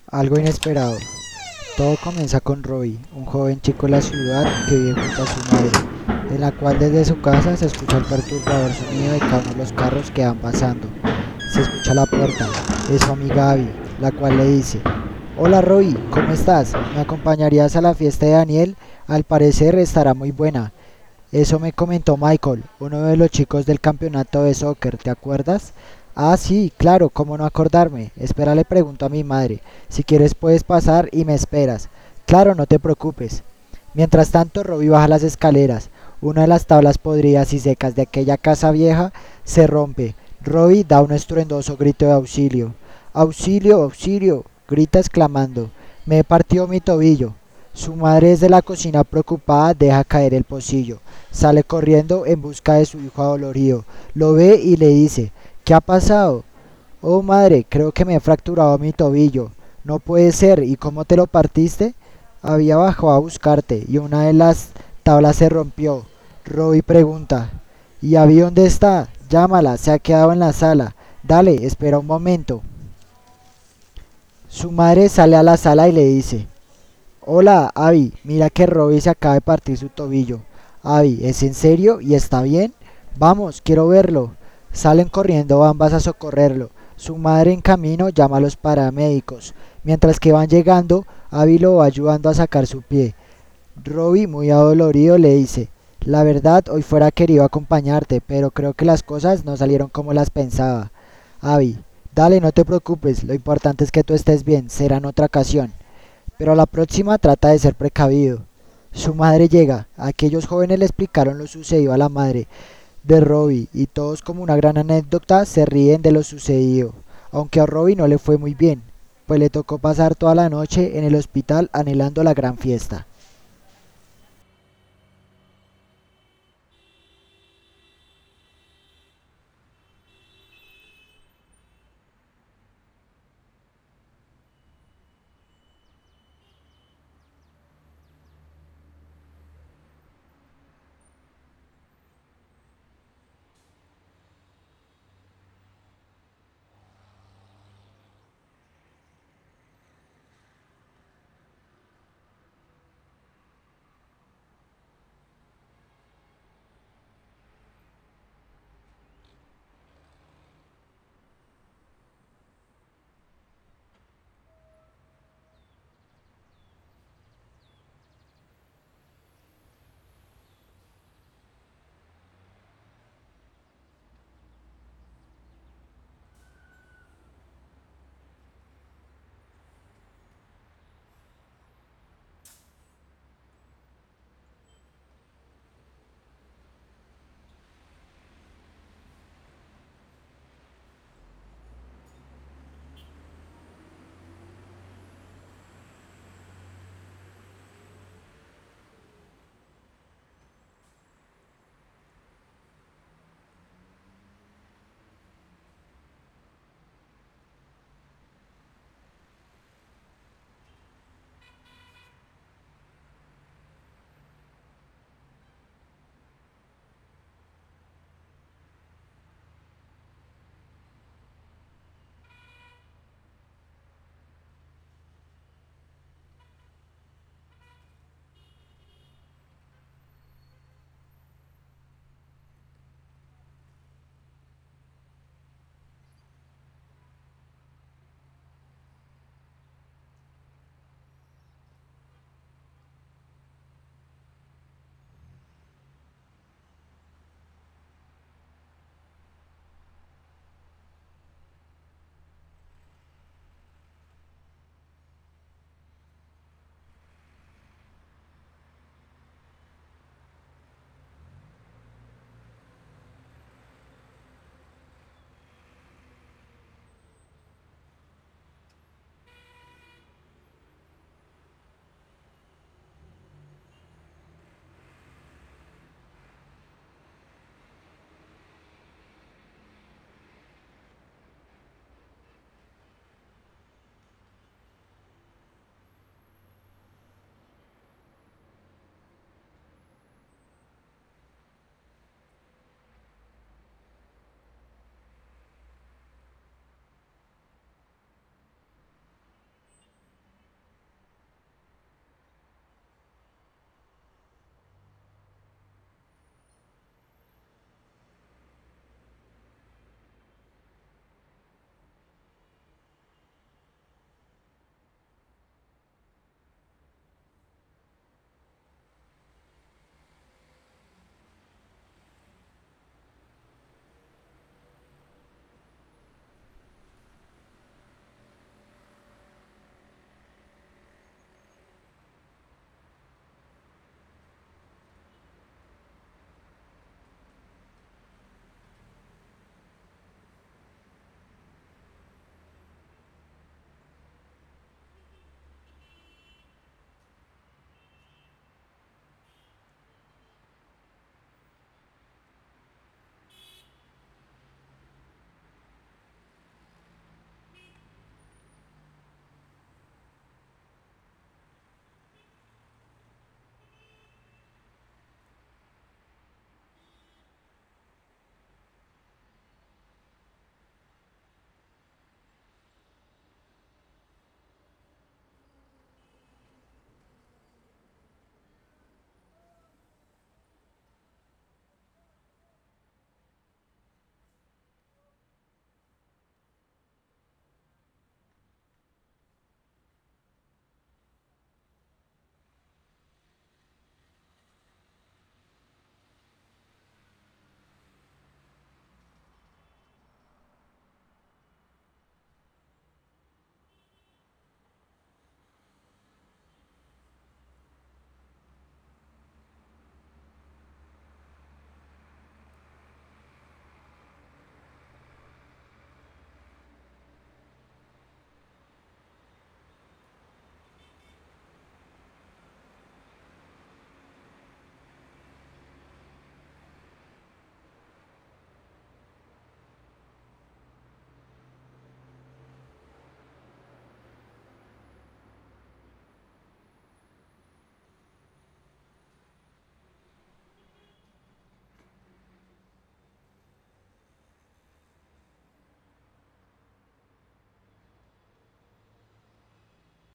Algo inesperado. Todo comienza con Roy, un joven chico de la ciudad que vive junto a su madre, en la cual desde su casa se escucha el perturbador sonido de cada uno de los carros que van pasando. Se escucha la puerta, es su amiga Abby, la cual le dice: Hola Roy, ¿cómo estás? ¿Me acompañarías a la fiesta de Daniel? Al parecer estará muy buena. Eso me comentó Michael, uno de los chicos del campeonato de soccer, ¿te acuerdas? Ah, sí, claro, cómo no acordarme. Espera, le pregunto a mi madre. Si quieres puedes pasar y me esperas. Claro, no te preocupes. Mientras tanto, Robbie baja las escaleras. Una de las tablas podridas y secas de aquella casa vieja se rompe. Robbie da un estruendoso grito de auxilio. ¡Auxilio, auxilio! Grita exclamando. Me he partido mi tobillo. Su madre desde la cocina preocupada deja caer el pocillo. Sale corriendo en busca de su hijo adolorido. Lo ve y le dice: ¿Qué ha pasado? Oh madre, creo que me he fracturado mi tobillo. No puede ser, ¿y cómo te lo partiste? Había bajado a buscarte y una de las tablas se rompió. Robbie pregunta: ¿Y Abby dónde está? Llámala, se ha quedado en la sala. Dale, espera un momento. Su madre sale a la sala y le dice: Hola, Abby, mira que Robbie se acaba de partir su tobillo. Abby, ¿es en serio? ¿Y está bien? Vamos, quiero verlo. Salen corriendo ambas a socorrerlo. Su madre en camino llama a los paramédicos. Mientras que van llegando, Abby lo va ayudando a sacar su pie. Robbie, muy adolorido, le dice: La verdad, hoy fuera querido acompañarte, pero creo que las cosas no salieron como las pensaba. Abby, dale, no te preocupes, lo importante es que tú estés bien, será en otra ocasión. Pero a la próxima trata de ser precavido. Su madre llega. Aquellos jóvenes le explicaron lo sucedido a la madre de Robbie y todos, como una gran anécdota, se ríen de lo sucedido. Aunque a Robbie no le fue muy bien, pues le tocó pasar toda la noche en el hospital anhelando la gran fiesta.